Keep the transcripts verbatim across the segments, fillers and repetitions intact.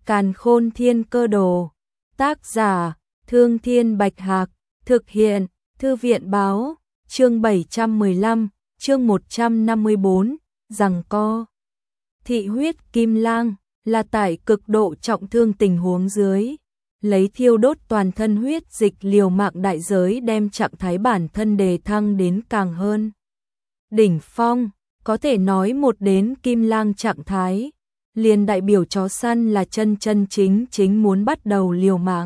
Càn Khôn Thiên Cơ Đồ. Tác giả: Thương Thiên Bạch Hạc. Thực hiện: Thư viện báo. Chương bảy trăm mười lăm, chương một trăm năm mươi bốn, giằng co. Thị huyết kim lang là tại cực độ trọng thương tình huống dưới, lấy thiêu đốt toàn thân huyết dịch liều mạng đại giới đem trạng thái bản thân đề thăng đến càng hơn đỉnh phong, có thể nói một đến kim lang trạng thái, liền đại biểu chó săn là chân chân chính chính muốn bắt đầu liều mạng.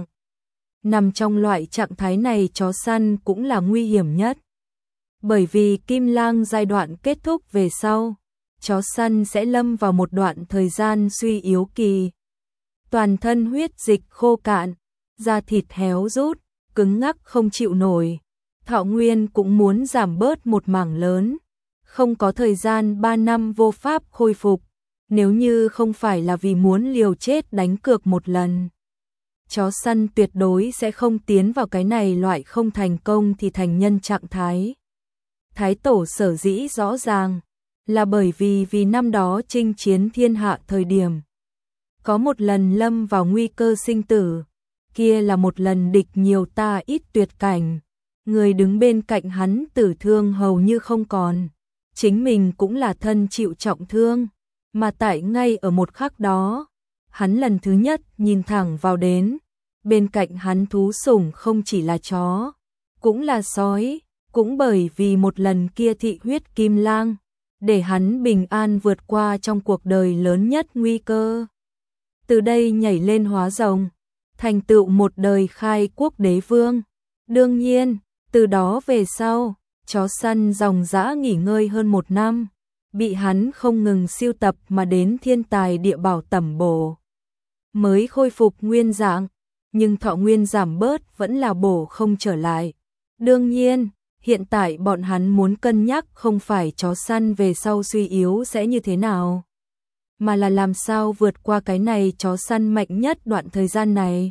Nằm trong loại trạng thái này chó săn cũng là nguy hiểm nhất. Bởi vì kim lang giai đoạn kết thúc về sau, chó săn sẽ lâm vào một đoạn thời gian suy yếu kỳ. Toàn thân huyết dịch khô cạn, da thịt héo rút, cứng ngắc không chịu nổi. Thọ nguyên cũng muốn giảm bớt một mảng lớn, không có thời gian ba năm vô pháp khôi phục. Nếu như không phải là vì muốn liều chết đánh cược một lần, chó săn tuyệt đối sẽ không tiến vào cái này loại không thành công thì thành nhân trạng thái. Thái tổ sở dĩ rõ ràng là bởi vì vì năm đó chinh chiến thiên hạ thời điểm, có một lần lâm vào nguy cơ sinh tử, kia là một lần địch nhiều ta ít tuyệt cảnh, người đứng bên cạnh hắn tử thương hầu như không còn, chính mình cũng là thân chịu trọng thương, mà tại ngay ở một khắc đó, hắn lần thứ nhất nhìn thẳng vào đến, bên cạnh hắn thú sủng không chỉ là chó, cũng là sói, cũng bởi vì một lần kia thị huyết kim lang, để hắn bình an vượt qua trong cuộc đời lớn nhất nguy cơ. Từ đây nhảy lên hóa rồng, thành tựu một đời khai quốc đế vương. Đương nhiên, từ đó về sau, chó săn dòng dã nghỉ ngơi hơn một năm, bị hắn không ngừng siêu tập mà đến thiên tài địa bảo tẩm bổ, mới khôi phục nguyên dạng, nhưng thọ nguyên giảm bớt vẫn là bổ không trở lại. Đương nhiên, hiện tại bọn hắn muốn cân nhắc không phải chó săn về sau suy yếu sẽ như thế nào, mà là làm sao vượt qua cái này chó săn mạnh nhất đoạn thời gian này.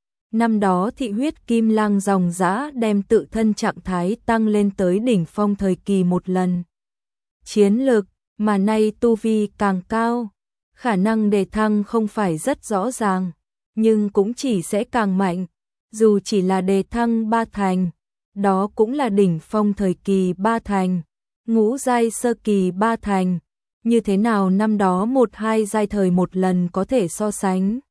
Năm đó thị huyết kim lang dòng dã đem tự thân trạng thái tăng lên tới đỉnh phong thời kỳ một lần. Chiến lực, mà nay tu vi càng cao, khả năng đề thăng không phải rất rõ ràng, nhưng cũng chỉ sẽ càng mạnh, dù chỉ là đề thăng ba thành. Đó cũng là đỉnh phong thời kỳ ba thành, ngũ giai sơ kỳ ba thành, như thế nào năm đó một hai giai thời một lần có thể so sánh.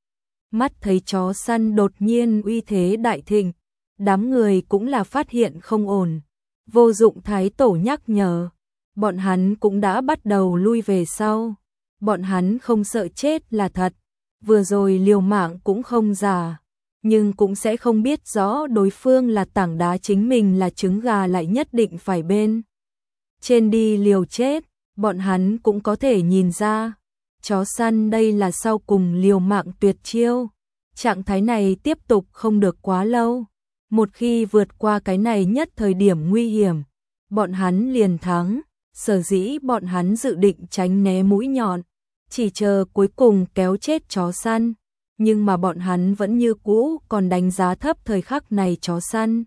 Mắt thấy chó săn đột nhiên uy thế đại thịnh, đám người cũng là phát hiện không ổn, vô dụng thái tổ nhắc nhở, bọn hắn cũng đã bắt đầu lui về sau, bọn hắn không sợ chết là thật, vừa rồi liều mạng cũng không giả. Nhưng cũng sẽ không biết rõ đối phương là tảng đá chính mình là trứng gà lại nhất định phải bên trên đi liều chết, bọn hắn cũng có thể nhìn ra, chó săn đây là sau cùng liều mạng tuyệt chiêu, trạng thái này tiếp tục không được quá lâu, một khi vượt qua cái này nhất thời điểm nguy hiểm, bọn hắn liền thắng, sở dĩ bọn hắn dự định tránh né mũi nhọn, chỉ chờ cuối cùng kéo chết chó săn. Nhưng mà bọn hắn vẫn như cũ còn đánh giá thấp thời khắc này chó săn.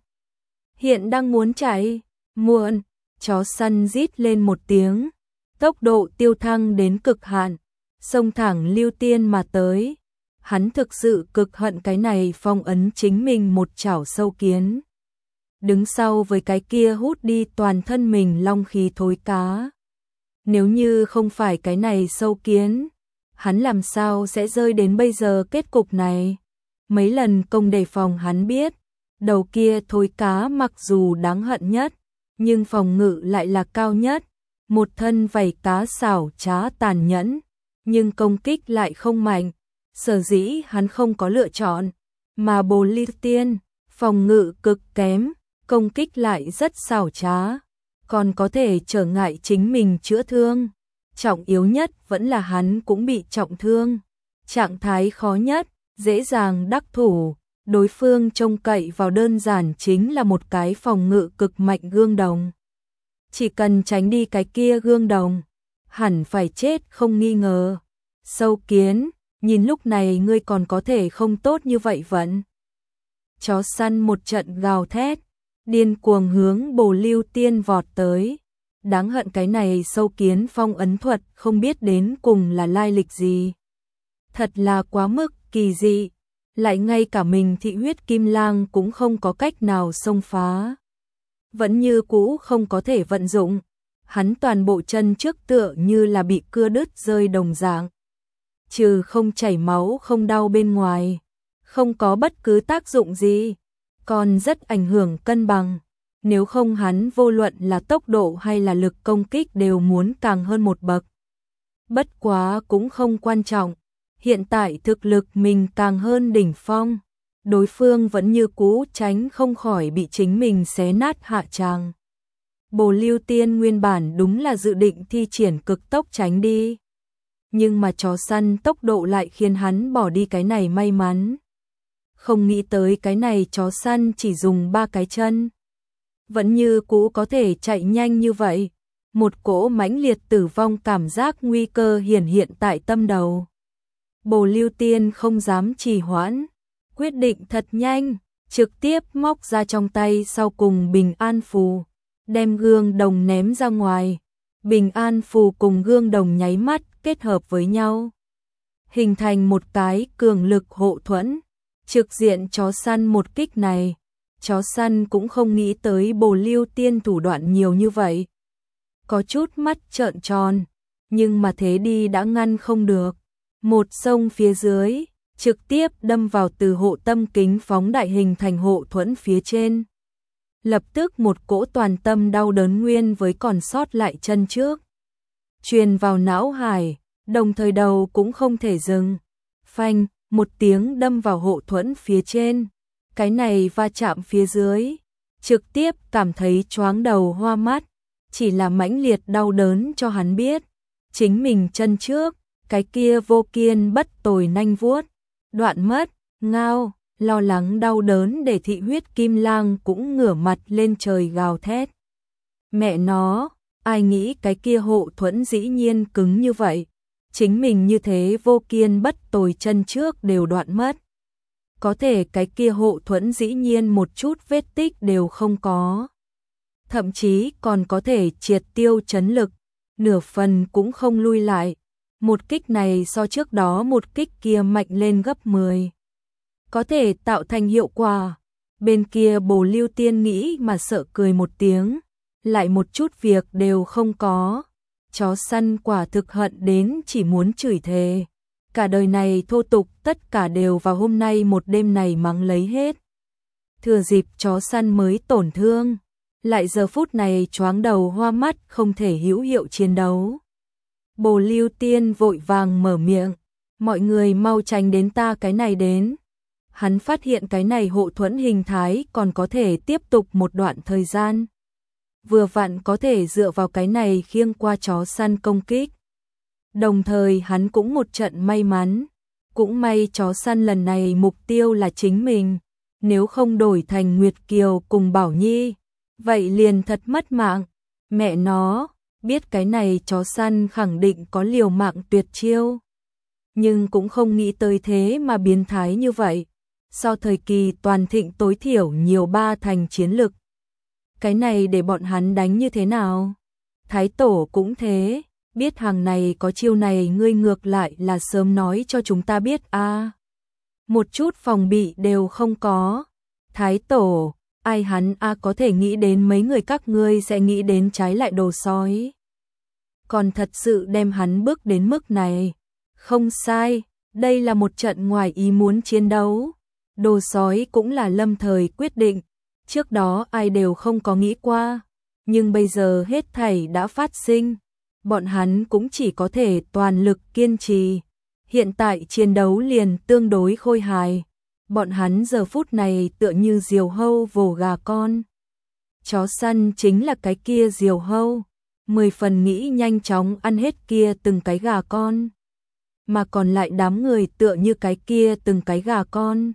Hiện đang muốn chạy, muộn, chó săn rít lên một tiếng, tốc độ tiêu thăng đến cực hạn, xông thẳng lưu tiên mà tới. Hắn thực sự cực hận cái này phong ấn chính mình một chảo sâu kiến. Đứng sau với cái kia hút đi toàn thân mình long khí thối cá. Nếu như không phải cái này sâu kiến, hắn làm sao sẽ rơi đến bây giờ kết cục này. Mấy lần công đề phòng hắn biết, đầu kia thối cá mặc dù đáng hận nhất, nhưng phòng ngự lại là cao nhất, một thân vảy cá xảo trá tàn nhẫn, nhưng công kích lại không mạnh, sở dĩ hắn không có lựa chọn, mà Bồ Ly Tiên, phòng ngự cực kém, công kích lại rất xảo trá, còn có thể trở ngại chính mình chữa thương. Trọng yếu nhất vẫn là hắn cũng bị trọng thương, trạng thái khó nhất, dễ dàng đắc thủ, đối phương trông cậy vào đơn giản chính là một cái phòng ngự cực mạnh gương đồng. Chỉ cần tránh đi cái kia gương đồng, hẳn phải chết không nghi ngờ. Sâu kiến, nhìn lúc này ngươi còn có thể không tốt như vậy vẫn. Chó săn một trận gào thét, điên cuồng hướng Bồ Lưu Tiên vọt tới. Đáng hận cái này sâu kiến phong ấn thuật không biết đến cùng là lai lịch gì. Thật là quá mức kỳ dị, lại ngay cả mình thị huyết kim lang cũng không có cách nào xông phá. Vẫn như cũ không có thể vận dụng, hắn toàn bộ chân trước tựa như là bị cưa đứt rơi đồng dạng. Trừ không chảy máu không đau bên ngoài, không có bất cứ tác dụng gì, còn rất ảnh hưởng cân bằng. Nếu không hắn vô luận là tốc độ hay là lực công kích đều muốn càng hơn một bậc. Bất quá cũng không quan trọng, hiện tại thực lực mình càng hơn đỉnh phong, đối phương vẫn như cũ tránh không khỏi bị chính mình xé nát hạ tràng. Bồ Lưu Tiên nguyên bản đúng là dự định thi triển cực tốc tránh đi, nhưng mà chó săn tốc độ lại khiến hắn bỏ đi cái này may mắn. Không nghĩ tới cái này chó săn chỉ dùng ba cái chân, vẫn như cũ có thể chạy nhanh như vậy. Một cỗ mãnh liệt tử vong cảm giác nguy cơ hiển hiện tại tâm đầu. Bồ Lưu Tiên không dám trì hoãn, quyết định thật nhanh, trực tiếp móc ra trong tay sau cùng bình an phù, đem gương đồng ném ra ngoài. Bình an phù cùng gương đồng nháy mắt kết hợp với nhau, hình thành một cái cường lực hộ thuẫn, trực diện chó săn một kích này. Chó săn cũng không nghĩ tới Bồ Lưu Tiên thủ đoạn nhiều như vậy, có chút mắt trợn tròn, nhưng mà thế đi đã ngăn không được. Một sông phía dưới, trực tiếp đâm vào từ hộ tâm kính phóng đại hình thành hộ thuẫn phía trên. Lập tức một cỗ toàn tâm đau đớn nguyên với còn sót lại chân trước, truyền vào não hải, đồng thời đầu cũng không thể dừng. Phanh, một tiếng đâm vào hộ thuẫn phía trên. Cái này va chạm phía dưới, trực tiếp cảm thấy choáng đầu hoa mắt, chỉ là mãnh liệt đau đớn cho hắn biết, chính mình chân trước, cái kia vô kiên bất tồi nanh vuốt, đoạn mất, ngao, lo lắng đau đớn để thị huyết kim lang cũng ngửa mặt lên trời gào thét. Mẹ nó, ai nghĩ cái kia hộ thuẫn dĩ nhiên cứng như vậy, chính mình như thế vô kiên bất tồi chân trước đều đoạn mất. Có thể cái kia hộ thuẫn dĩ nhiên một chút vết tích đều không có. Thậm chí còn có thể triệt tiêu chấn lực, nửa phần cũng không lui lại. Một kích này so trước đó một kích kia mạnh lên gấp mười. Có thể tạo thành hiệu quả. Bên kia Bồ Lưu Tiên nghĩ mà sợ cười một tiếng, lại một chút việc đều không có. Chó săn quả thực hận đến chỉ muốn chửi thề. Cả đời này thô tục tất cả đều vào hôm nay một đêm này mắng lấy hết. Thừa dịp chó săn mới tổn thương, lại giờ phút này choáng đầu hoa mắt không thể hữu hiệu chiến đấu. Bồ Lưu Tiên vội vàng mở miệng, mọi người mau tránh đến ta cái này đến. Hắn phát hiện cái này hộ thuẫn hình thái còn có thể tiếp tục một đoạn thời gian. Vừa vặn có thể dựa vào cái này khiêng qua chó săn công kích. Đồng thời hắn cũng một trận may mắn, cũng may chó săn lần này mục tiêu là chính mình, nếu không đổi thành Nguyệt Kiều cùng Bảo Nhi, vậy liền thật mất mạng. Mẹ nó, biết cái này chó săn khẳng định có liều mạng tuyệt chiêu, nhưng cũng không nghĩ tới thế mà biến thái như vậy. So thời kỳ toàn thịnh tối thiểu nhiều ba thành chiến lực. Cái này để bọn hắn đánh như thế nào? Thái tổ cũng thế. Biết hàng này có chiêu này ngươi ngược lại là sớm nói cho chúng ta biết a. À, một chút phòng bị đều không có. Thái tổ, ai hắn a à có thể nghĩ đến mấy người các ngươi sẽ nghĩ đến trái lại đồ sói. Còn thật sự đem hắn bước đến mức này. Không sai, đây là một trận ngoài ý muốn chiến đấu. Đồ sói cũng là lâm thời quyết định, trước đó ai đều không có nghĩ qua, nhưng bây giờ hết thảy đã phát sinh. Bọn hắn cũng chỉ có thể toàn lực kiên trì. Hiện tại chiến đấu liền tương đối khôi hài. Bọn hắn giờ phút này tựa như diều hâu vồ gà con. Chó săn chính là cái kia diều hâu, mười phần nghĩ nhanh chóng ăn hết kia từng cái gà con. Mà còn lại đám người tựa như cái kia từng cái gà con.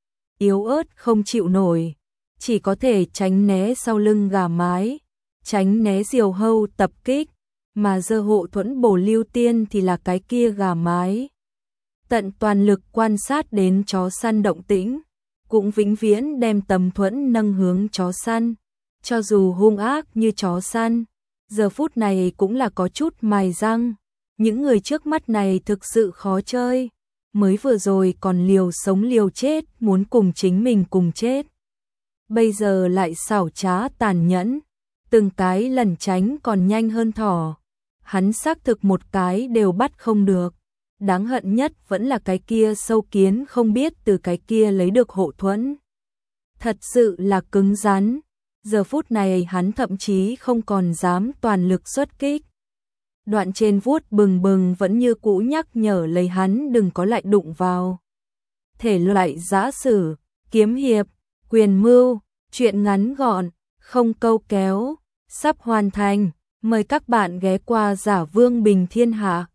Yếu ớt không chịu nổi, chỉ có thể tránh né sau lưng gà mái, tránh né diều hâu tập kích. Mà giờ hộ thuẫn Bồ Lưu Tiên thì là cái kia gà mái. Tận toàn lực quan sát đến chó săn động tĩnh, cũng vĩnh viễn đem tầm thuẫn nâng hướng chó săn. Cho dù hung ác như chó săn, giờ phút này cũng là có chút mài răng. Những người trước mắt này thực sự khó chơi. mới vừa rồi còn liều sống liều chết muốn cùng chính mình cùng chết. Bây giờ lại xảo trá tàn nhẫn, từng cái lần tránh còn nhanh hơn thỏ. Hắn xác thực một cái đều bắt không được. Đáng hận nhất vẫn là cái kia sâu kiến không biết từ cái kia lấy được hộ thuẫn. Thật sự là cứng rắn. Giờ phút này hắn thậm chí không còn dám toàn lực xuất kích. Đoạn trên vuốt bừng bừng vẫn như cũ nhắc nhở lấy hắn đừng có lại đụng vào. Thể loại giã sử, kiếm hiệp, quyền mưu, truyện ngắn gọn, không câu kéo, sắp hoàn thành. Mời các bạn ghé qua Giả Vương Bình Thiên Hạ.